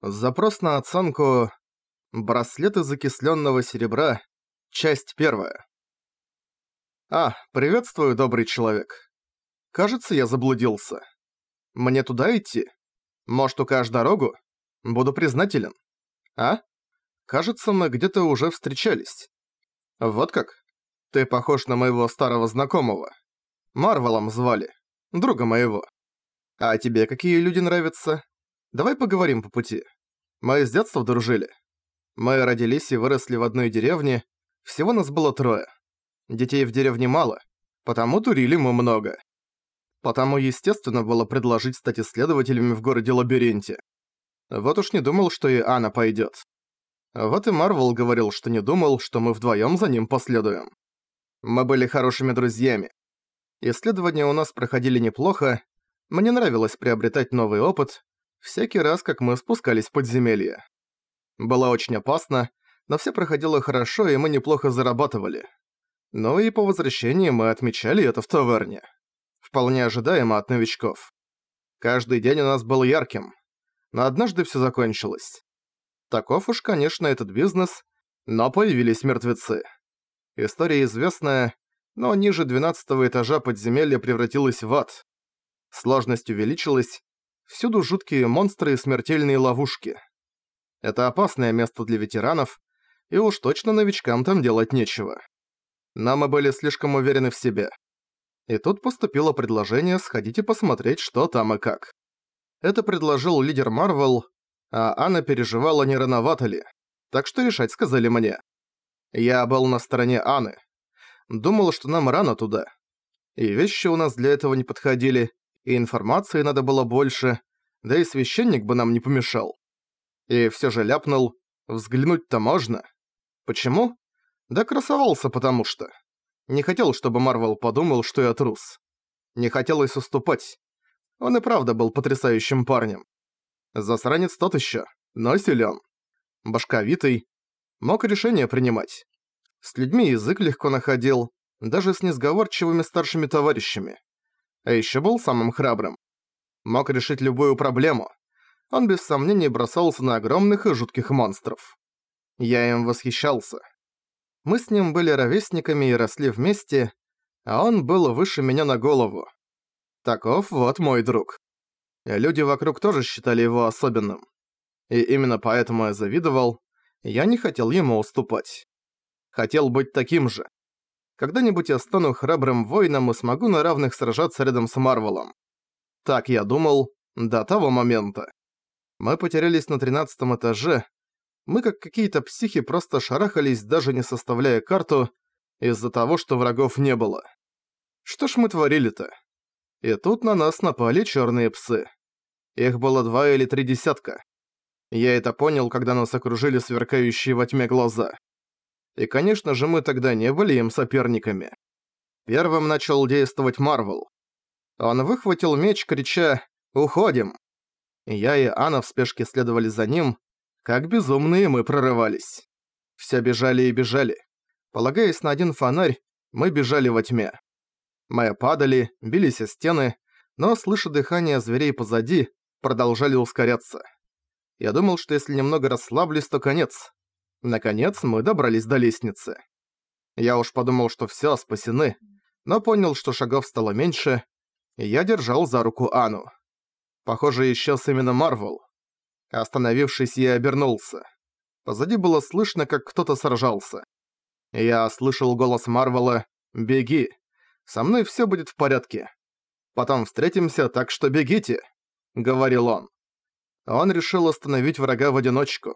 Запрос на оценку «Браслет из окислённого серебра», часть первая. Приветствую, добрый человек. Кажется, я заблудился. Мне туда идти? Может, укажешь дорогу? Буду признателен. Кажется, мы где-то уже встречались. Вот как? Ты похож на моего старого знакомого. Марвелом звали. Друга моего. А тебе какие люди нравятся? Давай поговорим по пути. Мы с детства дружили. Мы родились и выросли в одной деревне. Всего нас было 3. Детей в деревне мало, потому турили мы много. Потому естественно было предложить стать исследователями в городе-лабиринте. Вот уж не думал, что и Анна пойдет. Вот и Марвел говорил, что не думал, что мы вдвоем за ним последуем. Мы были хорошими друзьями. Исследования у нас проходили неплохо. Мне нравилось приобретать новый опыт, всякий раз, как мы спускались в подземелье. Было очень опасно, но все проходило хорошо, и мы неплохо зарабатывали. Ну и по возвращении мы отмечали это в таверне. Вполне ожидаемо от новичков. Каждый день у нас был ярким, но однажды все закончилось. Таков уж, конечно, этот бизнес, но появились мертвецы. История известная, но ниже 12-го этажа подземелья превратилось в ад. Сложность увеличилась, всюду жуткие монстры и смертельные ловушки. Это опасное место для ветеранов, и уж точно новичкам там делать нечего. Но мы были слишком уверены в себе. И тут поступило предложение сходить и посмотреть, что там и как. Это предложил лидер Марвел, а Анна переживала, не рановато ли. Так что решать сказали мне. Я был на стороне Анны. Думал, что нам рано туда. И вещи у нас для этого не подходили, и информации надо было больше, да и священник бы нам не помешал. И всё же ляпнул, взглянуть-то можно. Почему? Да красовался потому что. Не хотел, чтобы Марвел подумал, что я трус. Не хотелось уступать. Он и правда был потрясающим парнем. Засранец тот ещё, но силён. Башковитый. Мог решения принимать. С людьми язык легко находил, даже с несговорчивыми старшими товарищами. А ещё был самым храбрым. Мог решить любую проблему. Он без сомнений бросался на огромных и жутких монстров. Я им восхищался. Мы с ним были ровесниками и росли вместе, а он был выше меня на голову. Таков вот мой друг. И люди вокруг тоже считали его особенным. И именно поэтому я завидовал, я не хотел ему уступать. Хотел быть таким же. Когда-нибудь я стану храбрым воином и смогу на равных сражаться рядом с Марвелом. Так я думал до того момента. Мы потерялись на 13-м этаже. Мы как какие-то психи просто шарахались, даже не составляя карту, из-за того, что врагов не было. Что ж мы творили-то? И тут на нас напали черные псы. Их было 2 или 3 десятка. Я это понял, когда нас окружили сверкающие во тьме глаза. И, конечно же, мы тогда не были им соперниками. Первым начал действовать Марвел. Он выхватил меч, крича «Уходим!». Я и Анна в спешке следовали за ним. Как безумные мы прорывались. Все бежали и бежали. Полагаясь на один фонарь, мы бежали во тьме. Мы падали, бились о стены, но, слыша дыхание зверей позади, продолжали ускоряться. Я думал, что если немного расслаблюсь, то конец. Наконец мы добрались до лестницы. Я уж подумал, что все спасены, но понял, что шагов стало меньше, и я держал за руку Анну. Похоже, исчез именно Марвел. Остановившись, я обернулся. Позади было слышно, как кто-то сражался. Я слышал голос Марвела «Беги! Со мной все будет в порядке. Потом встретимся, так что бегите!» — говорил он. Он решил остановить врага в одиночку.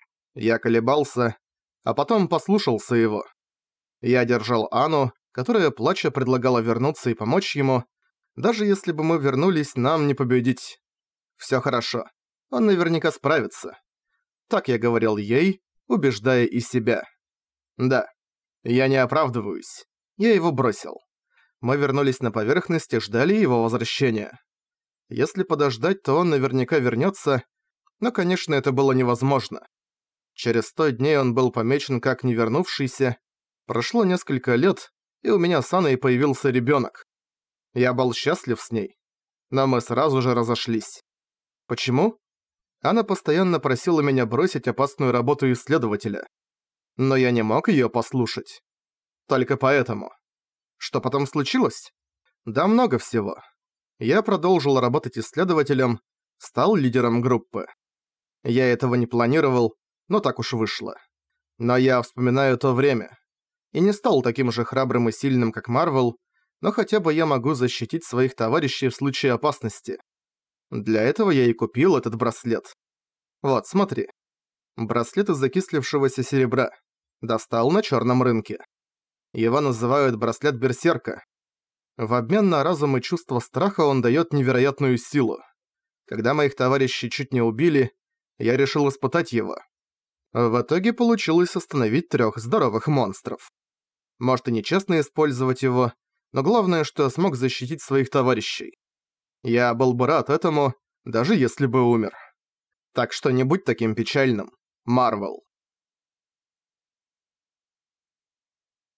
Я колебался, а потом послушался его. Я держал Анну, которая, плача, предлагала вернуться и помочь ему. Даже если бы мы вернулись, нам не победить. Всё хорошо. Он наверняка справится. Так я говорил ей, убеждая и себя. Да, я не оправдываюсь. Я его бросил. Мы вернулись на поверхность и ждали его возвращения. Если подождать, то он наверняка вернётся, но, конечно, это было невозможно. Через 100 дней он был помечен как не вернувшийся. Прошло несколько лет, и у меня с Анной появился ребёнок. Я был счастлив с ней, но мы сразу же разошлись. Почему? Она постоянно просила меня бросить опасную работу исследователя. Но я не мог её послушать. Только поэтому. Что потом случилось? Да много всего. Я продолжил работать исследователем, стал лидером группы. Я этого не планировал, но так уж вышло. Но я вспоминаю то время. И не стал таким же храбрым и сильным, как Марвел, но хотя бы я могу защитить своих товарищей в случае опасности. Для этого я и купил этот браслет. Вот, смотри. Браслет из закислившегося серебра. Достал на чёрном рынке. Его называют браслет Берсерка. В обмен на разум и чувство страха он даёт невероятную силу. Когда моих товарищей чуть не убили, я решил испытать его. В итоге получилось остановить 3 здоровых монстров. Может и нечестно использовать его, но главное, что я смог защитить своих товарищей. Я был бы рад этому, даже если бы умер. Так что не будь таким печальным, Марвел.